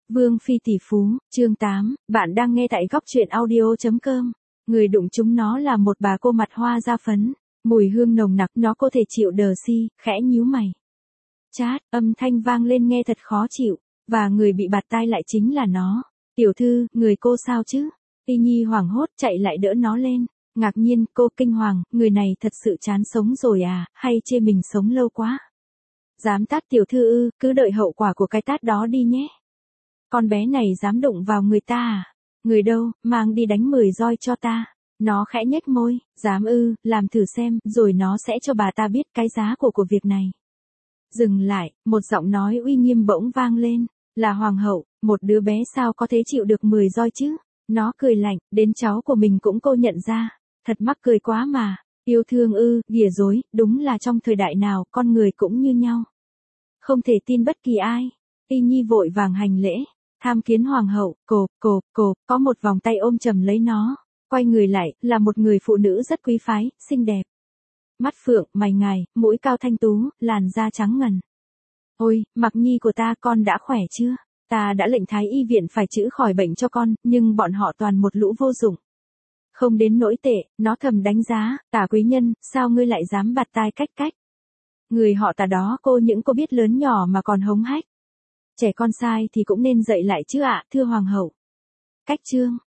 Vương phi tỷ phú, chương 8, bạn đang nghe tại góc truyện audio.com. Người đụng chúng nó là một bà cô mặt hoa da phấn, mùi hương nồng nặc, nó có thể chịu đờ si, khẽ nhíu mày. Chát, âm thanh vang lên nghe thật khó chịu, và người bị bạt tai lại chính là nó. Tiểu thư, người cô sao chứ? Y Nhi hoảng hốt chạy lại đỡ nó lên, ngạc nhiên, cô kinh hoàng, người này thật sự chán sống rồi à, hay chê mình sống lâu quá? Dám tát tiểu thư ư, cứ đợi hậu quả của cái tát đó đi nhé. Con bé này dám đụng vào người ta à? Người đâu, mang đi đánh 10 roi cho ta. Nó khẽ nhếch môi, dám ư, làm thử xem, rồi nó sẽ cho bà ta biết cái giá của việc này. Dừng lại, một giọng nói uy nghiêm bỗng vang lên, là hoàng hậu, một đứa bé sao có thể chịu được 10 roi chứ? Nó cười lạnh, đến cháu của mình cũng cô nhận ra, thật mắc cười quá mà, yêu thương ư, ghìa dối, đúng là trong thời đại nào, con người cũng như nhau. Không thể tin bất kỳ ai. Y Nhi vội vàng hành lễ, tham kiến hoàng hậu, có một vòng tay ôm chầm lấy nó, quay người lại, là một người phụ nữ rất quý phái, xinh đẹp. Mắt phượng, mày ngài, mũi cao thanh tú, làn da trắng ngần. Ôi, Mặc Nhi của ta, con đã khỏe chưa? Ta đã lệnh thái y viện phải chữa khỏi bệnh cho con, nhưng bọn họ toàn một lũ vô dụng. Không đến nỗi tệ, nó thầm đánh giá, Tả quý nhân, sao ngươi lại dám bạt tai cách? Người họ Tả đó cô biết lớn nhỏ mà còn hống hách. Trẻ con sai thì cũng nên dạy lại chứ ạ, thưa hoàng hậu. Cách chương.